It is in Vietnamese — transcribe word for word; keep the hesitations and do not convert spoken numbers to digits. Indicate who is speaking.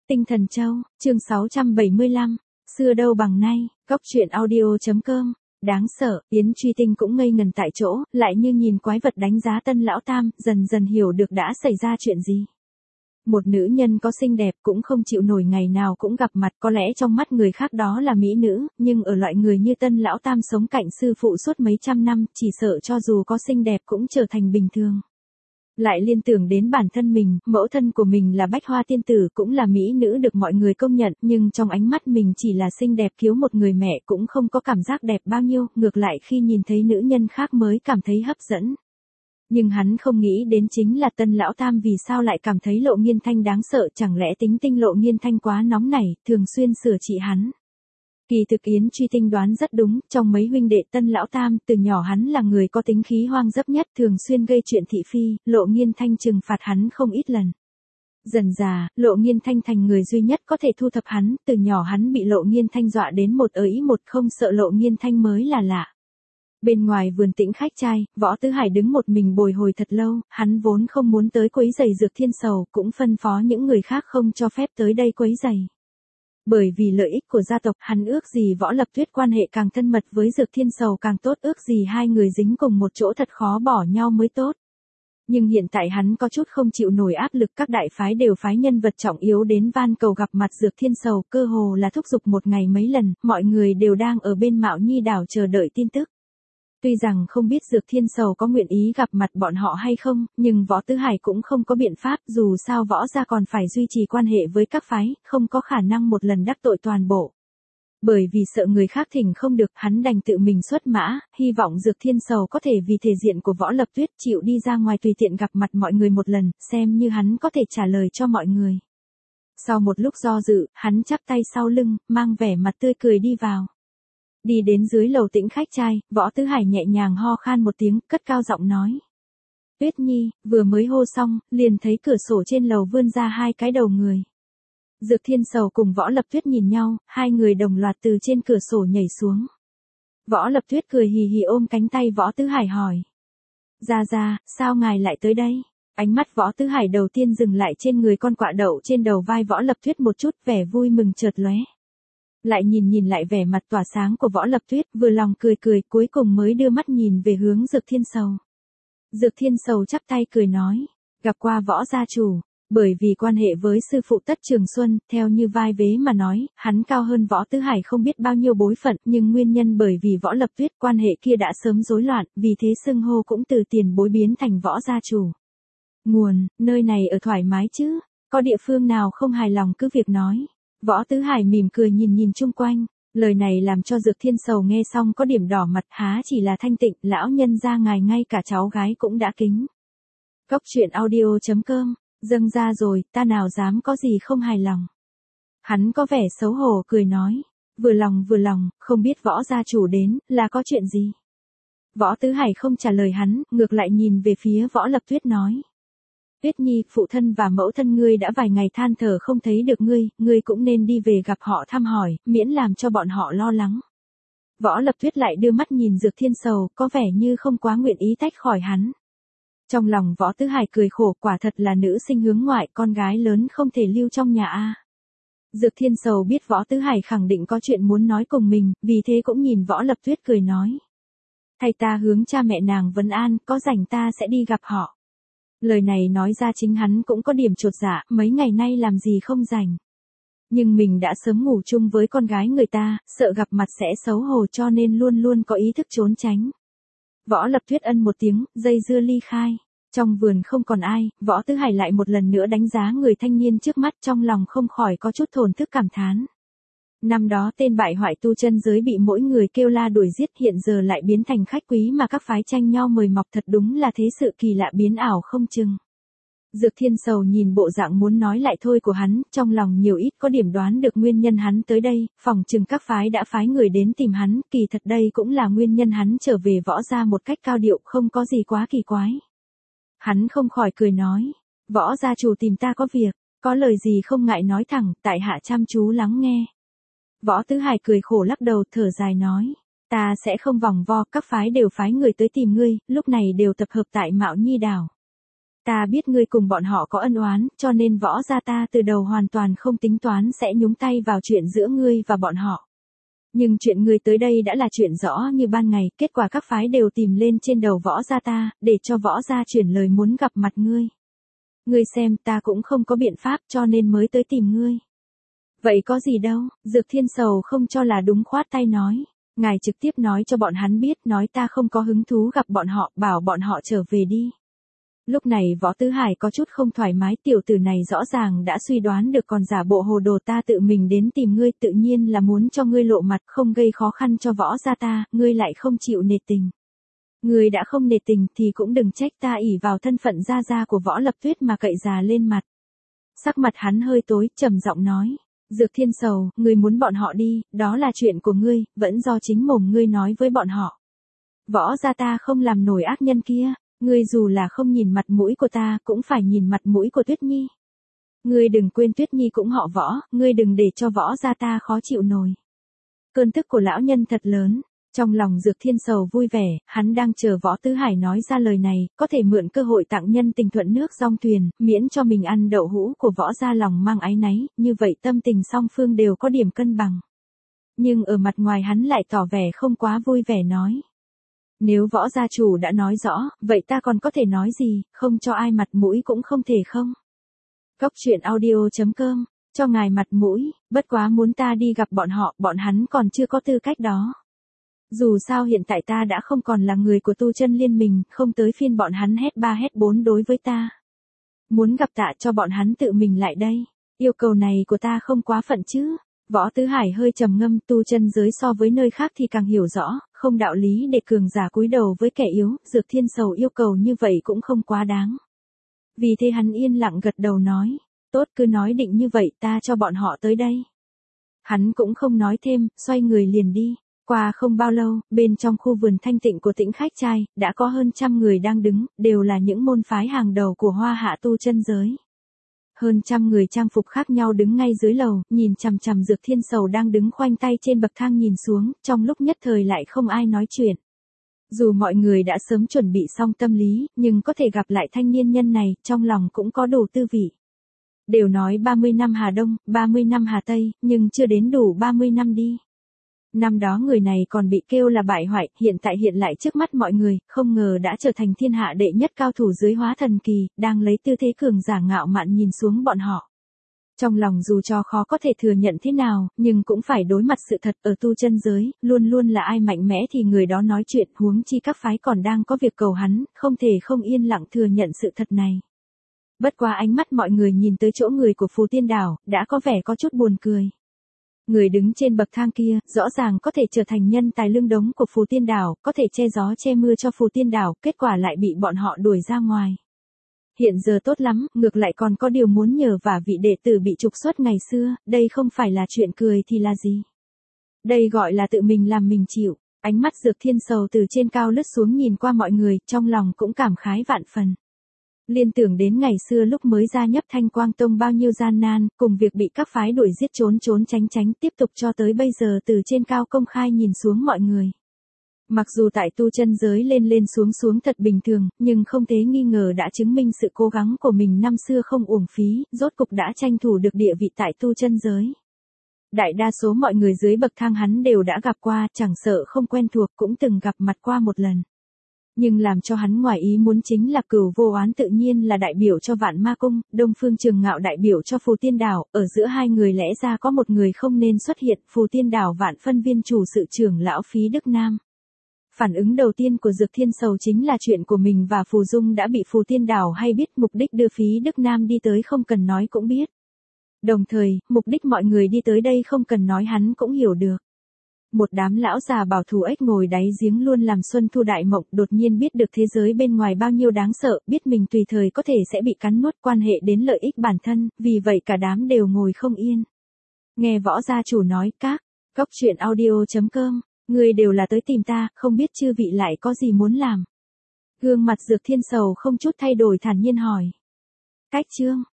Speaker 1: Tinh Thần Châu, chương sáu trăm bảy mươi lăm, xưa đâu bằng nay, góc truyện audio.com. Đáng sợ, Yến Truy Tinh cũng ngây ngần tại chỗ, lại như nhìn quái vật đánh giá Tân Lão Tam, dần dần hiểu được đã xảy ra chuyện gì. Một nữ nhân có xinh đẹp cũng không chịu nổi ngày nào cũng gặp mặt, có lẽ trong mắt người khác đó là mỹ nữ, nhưng ở loại người như Tân Lão Tam sống cạnh sư phụ suốt mấy trăm năm, chỉ sợ cho dù có xinh đẹp cũng trở thành bình thường. Lại liên tưởng đến bản thân mình, mẫu thân của mình là Bách Hoa Tiên Tử cũng là mỹ nữ được mọi người công nhận, nhưng trong ánh mắt mình chỉ là xinh đẹp thiếu một người mẹ cũng không có cảm giác đẹp bao nhiêu, ngược lại khi nhìn thấy nữ nhân khác mới cảm thấy hấp dẫn. Nhưng hắn không nghĩ đến chính là Tân Lão Tam vì sao lại cảm thấy Lộ Nghiên Thanh đáng sợ, chẳng lẽ tính tinh Lộ Nghiên Thanh quá nóng nảy, thường xuyên sửa trị hắn. Kỳ thực Yến Truy Tinh đoán rất đúng, trong mấy huynh đệ Tân Lão Tam, từ nhỏ hắn là người có tính khí hoang dấp nhất, thường xuyên gây chuyện thị phi, Lộ Nghiên Thanh trừng phạt hắn không ít lần. Dần dà, Lộ Nghiên Thanh thành người duy nhất có thể thu thập hắn, từ nhỏ hắn bị Lộ Nghiên Thanh dọa đến một ở ý một không sợ Lộ Nghiên Thanh mới là lạ. Bên ngoài vườn tĩnh khách trai, Võ Tứ Hải đứng một mình bồi hồi thật lâu, hắn vốn không muốn tới quấy giày Dược Thiên Sầu, cũng phân phó những người khác không cho phép tới đây quấy giày. Bởi vì lợi ích của gia tộc, hắn ước gì Võ Lập Tuyết quan hệ càng thân mật với Dược Thiên Sầu càng tốt, ước gì hai người dính cùng một chỗ thật khó bỏ nhau mới tốt. Nhưng hiện tại hắn có chút không chịu nổi áp lực, các đại phái đều phái nhân vật trọng yếu đến van cầu gặp mặt Dược Thiên Sầu, cơ hồ là thúc giục một ngày mấy lần, mọi người đều đang ở bên Mạo Nhi đảo chờ đợi tin tức. Tuy rằng không biết Dược Thiên Sầu có nguyện ý gặp mặt bọn họ hay không, nhưng Võ Tứ Hải cũng không có biện pháp, dù sao Võ gia còn phải duy trì quan hệ với các phái, không có khả năng một lần đắc tội toàn bộ. Bởi vì sợ người khác thỉnh không được, hắn đành tự mình xuất mã, hy vọng Dược Thiên Sầu có thể vì thể diện của Võ Lập Tuyết chịu đi ra ngoài tùy tiện gặp mặt mọi người một lần, xem như hắn có thể trả lời cho mọi người. Sau một lúc do dự, hắn chắp tay sau lưng, mang vẻ mặt tươi cười đi vào. Đi đến dưới lầu tĩnh khách trai, Võ Tứ Hải nhẹ nhàng ho khan một tiếng, cất cao giọng nói. Tuyết Nhi, vừa mới hô xong, liền thấy cửa sổ trên lầu vươn ra hai cái đầu người. Dược Thiên Sầu cùng Võ Lập Tuyết nhìn nhau, hai người đồng loạt từ trên cửa sổ nhảy xuống. Võ Lập Tuyết cười hì hì ôm cánh tay Võ Tứ Hải hỏi. Ra ra, sao ngài lại tới đây? Ánh mắt Võ Tứ Hải đầu tiên dừng lại trên người con quạ đậu trên đầu vai Võ Lập Tuyết một chút, vẻ vui mừng chợt lóe. Lại nhìn nhìn lại vẻ mặt tỏa sáng của Võ Lập Tuyết, vừa lòng cười cười, cuối cùng mới đưa mắt nhìn về hướng Dược Thiên Sầu. Dược Thiên Sầu chắp tay cười nói, gặp qua Võ gia chủ, bởi vì quan hệ với sư phụ Tất Trường Xuân, theo như vai vế mà nói, hắn cao hơn Võ Tứ Hải không biết bao nhiêu bối phận, nhưng nguyên nhân bởi vì Võ Lập Tuyết quan hệ kia đã sớm rối loạn, vì thế xưng hô cũng từ tiền bối biến thành Võ gia chủ. Nguồn, nơi này ở thoải mái chứ, có địa phương nào không hài lòng cứ việc nói. Võ Tứ Hải mỉm cười nhìn nhìn chung quanh, lời này làm cho Dược Thiên Sầu nghe xong có điểm đỏ mặt, há chỉ là thanh tịnh, lão nhân gia ngài ngay cả cháu gái cũng đã kính. Góc truyện audio.com, dâng ra rồi, ta nào dám có gì không hài lòng. Hắn có vẻ xấu hổ cười nói, vừa lòng vừa lòng, không biết Võ gia chủ đến, là có chuyện gì. Võ Tứ Hải không trả lời hắn, ngược lại nhìn về phía Võ Lập Tuyết nói. Tuyết Nhi, phụ thân và mẫu thân ngươi đã vài ngày than thở không thấy được ngươi, ngươi cũng nên đi về gặp họ thăm hỏi, miễn làm cho bọn họ lo lắng. Võ Lập Tuyết lại đưa mắt nhìn Dược Thiên Sầu, có vẻ như không quá nguyện ý tách khỏi hắn. Trong lòng Võ Tứ Hải cười khổ, quả thật là nữ sinh hướng ngoại, con gái lớn không thể lưu trong nhà a. Dược Thiên Sầu biết Võ Tứ Hải khẳng định có chuyện muốn nói cùng mình, vì thế cũng nhìn Võ Lập Tuyết cười nói. Thay ta hướng cha mẹ nàng vấn an, có rảnh ta sẽ đi gặp họ. Lời này nói ra chính hắn cũng có điểm chột dạ, mấy ngày nay làm gì không rảnh. Nhưng mình đã sớm ngủ chung với con gái người ta, sợ gặp mặt sẽ xấu hổ cho nên luôn luôn có ý thức trốn tránh. Võ Lập Tuyết ân một tiếng, dây dưa ly khai. Trong vườn không còn ai, Võ Tứ Hải lại một lần nữa đánh giá người thanh niên trước mắt, trong lòng không khỏi có chút thổn thức cảm thán. Năm đó tên bại hoại tu chân giới bị mỗi người kêu la đuổi giết, hiện giờ lại biến thành khách quý mà các phái tranh nhau mời mọc, thật đúng là thế sự kỳ lạ biến ảo không chừng. Dược Thiên Sầu nhìn bộ dạng muốn nói lại thôi của hắn, trong lòng nhiều ít có điểm đoán được nguyên nhân hắn tới đây, phỏng chừng các phái đã phái người đến tìm hắn, kỳ thật đây cũng là nguyên nhân hắn trở về Võ gia một cách cao điệu, không có gì quá kỳ quái. Hắn không khỏi cười nói, Võ gia chủ tìm ta có việc, có lời gì không ngại nói thẳng, tại hạ chăm chú lắng nghe. Võ Tứ Hải cười khổ lắc đầu thở dài nói, ta sẽ không vòng vo, các phái đều phái người tới tìm ngươi, lúc này đều tập hợp tại Mạo Nhi đảo. Ta biết ngươi cùng bọn họ có ân oán, cho nên võ gia ta từ đầu hoàn toàn không tính toán sẽ nhúng tay vào chuyện giữa ngươi và bọn họ. Nhưng chuyện ngươi tới đây đã là chuyện rõ như ban ngày, kết quả các phái đều tìm lên trên đầu võ gia ta, để cho võ gia chuyển lời muốn gặp mặt ngươi. Ngươi xem, ta cũng không có biện pháp cho nên mới tới tìm ngươi. Vậy có gì đâu, Dược Thiên Sầu không cho là đúng khoát tay nói. Ngài trực tiếp nói cho bọn hắn biết, nói ta không có hứng thú gặp bọn họ, bảo bọn họ trở về đi. Lúc này Võ Tứ Hải có chút không thoải mái, tiểu tử này rõ ràng đã suy đoán được còn giả bộ hồ đồ, ta tự mình đến tìm ngươi tự nhiên là muốn cho ngươi lộ mặt, không gây khó khăn cho võ gia ta, ngươi lại không chịu nể tình. Ngươi đã không nể tình thì cũng đừng trách ta ỷ vào thân phận gia gia của Võ Lập Tuyết mà cậy già lên mặt. Sắc mặt hắn hơi tối, trầm giọng nói. Dược Thiên Sầu, ngươi muốn bọn họ đi, đó là chuyện của ngươi, vẫn do chính mồm ngươi nói với bọn họ. Võ gia ta không làm nổi ác nhân kia, ngươi dù là không nhìn mặt mũi của ta, cũng phải nhìn mặt mũi của Tuyết Nhi. Ngươi đừng quên Tuyết Nhi cũng họ Võ, ngươi đừng để cho võ gia ta khó chịu nổi. Cơn tức của lão nhân thật lớn, trong lòng Dược Thiên Sầu vui vẻ, hắn đang chờ Võ Tứ Hải nói ra lời này, có thể mượn cơ hội tặng nhân tình thuận nước dong thuyền, miễn cho mình ăn đậu hũ của võ gia lòng mang áy náy, như vậy tâm tình song phương đều có điểm cân bằng. Nhưng ở mặt ngoài hắn lại tỏ vẻ không quá vui vẻ nói. Nếu võ gia chủ đã nói rõ, vậy ta còn có thể nói gì, không cho ai mặt mũi cũng không thể không. Góc truyện audio chấm com, cho ngài mặt mũi, bất quá muốn ta đi gặp bọn họ, bọn hắn còn chưa có tư cách đó. Dù sao hiện tại ta đã không còn là người của tu chân liên minh, không tới phiên bọn hắn hét ba hét bốn đối với ta. Muốn gặp tạ cho bọn hắn tự mình lại đây. Yêu cầu này của ta không quá phận chứ. Võ Tứ Hải hơi trầm ngâm, tu chân giới so với nơi khác thì càng hiểu rõ, không đạo lý để cường giả cúi đầu với kẻ yếu, Dược Thiên Sầu yêu cầu như vậy cũng không quá đáng. Vì thế hắn yên lặng gật đầu nói, tốt cứ nói định như vậy ta cho bọn họ tới đây. Hắn cũng không nói thêm, xoay người liền đi. Qua không bao lâu, bên trong khu vườn thanh tịnh của Tĩnh Khách Trai, đã có hơn trăm người đang đứng, đều là những môn phái hàng đầu của Hoa Hạ tu chân giới. Hơn trăm người trang phục khác nhau đứng ngay dưới lầu, nhìn chằm chằm Dược Thiên Sầu đang đứng khoanh tay trên bậc thang nhìn xuống, trong lúc nhất thời lại không ai nói chuyện. Dù mọi người đã sớm chuẩn bị xong tâm lý, nhưng có thể gặp lại thanh niên nhân này, trong lòng cũng có đủ tư vị. Đều nói ba mươi năm Hà Đông, ba mươi năm Hà Tây, nhưng chưa đến đủ ba mươi năm đi. Năm đó người này còn bị kêu là bại hoại, hiện tại hiện lại trước mắt mọi người, không ngờ đã trở thành thiên hạ đệ nhất cao thủ dưới hóa thần kỳ, đang lấy tư thế cường giả ngạo mạn nhìn xuống bọn họ. Trong lòng dù cho khó có thể thừa nhận thế nào, nhưng cũng phải đối mặt sự thật ở tu chân giới, luôn luôn là ai mạnh mẽ thì người đó nói chuyện, huống chi các phái còn đang có việc cầu hắn, không thể không yên lặng thừa nhận sự thật này. Bất quá ánh mắt mọi người nhìn tới chỗ người của Phù Tiên Đảo, đã có vẻ có chút buồn cười. Người đứng trên bậc thang kia, rõ ràng có thể trở thành nhân tài lương đống của Phù Tiên Đảo, có thể che gió che mưa cho Phù Tiên Đảo, kết quả lại bị bọn họ đuổi ra ngoài. Hiện giờ tốt lắm, ngược lại còn có điều muốn nhờ vả vị đệ tử bị trục xuất ngày xưa, đây không phải là chuyện cười thì là gì. Đây gọi là tự mình làm mình chịu. Ánh mắt Dược Thiên Sầu từ trên cao lướt xuống nhìn qua mọi người, trong lòng cũng cảm khái vạn phần. Liên tưởng đến ngày xưa lúc mới gia nhập Thanh Quang Tông bao nhiêu gian nan, cùng việc bị các phái đuổi giết trốn trốn tránh tránh tiếp tục cho tới bây giờ từ trên cao công khai nhìn xuống mọi người. Mặc dù tại tu chân giới lên lên xuống xuống thật bình thường, nhưng không thể nghi ngờ đã chứng minh sự cố gắng của mình năm xưa không uổng phí, rốt cục đã tranh thủ được địa vị tại tu chân giới. Đại đa số mọi người dưới bậc thang hắn đều đã gặp qua, chẳng sợ không quen thuộc cũng từng gặp mặt qua một lần. Nhưng làm cho hắn ngoài ý muốn chính là Cửu Vô Oán tự nhiên là đại biểu cho Vạn Ma Cung, Đông Phương Trường Ngạo đại biểu cho Phù Tiên Đảo, ở giữa hai người lẽ ra có một người không nên xuất hiện, Phù Tiên Đảo Vạn Phân Viên chủ sự trưởng lão Phí Đức Nam. Phản ứng đầu tiên của Dược Thiên Sầu chính là chuyện của mình và Phù Dung đã bị Phù Tiên Đảo hay biết, mục đích đưa Phí Đức Nam đi tới không cần nói cũng biết. Đồng thời, mục đích mọi người đi tới đây không cần nói hắn cũng hiểu được. Một đám lão già bảo thủ ếch ngồi đáy giếng luôn làm Xuân Thu Đại Mộng, đột nhiên biết được thế giới bên ngoài bao nhiêu đáng sợ, biết mình tùy thời có thể sẽ bị cắn nuốt, quan hệ đến lợi ích bản thân, vì vậy cả đám đều ngồi không yên. Nghe Võ gia chủ nói, các, góc truyện audio chấm com, người đều là tới tìm ta, không biết chư vị lại có gì muốn làm. Gương mặt Dược Thiên Sầu không chút thay đổi thản nhiên hỏi. Cách chương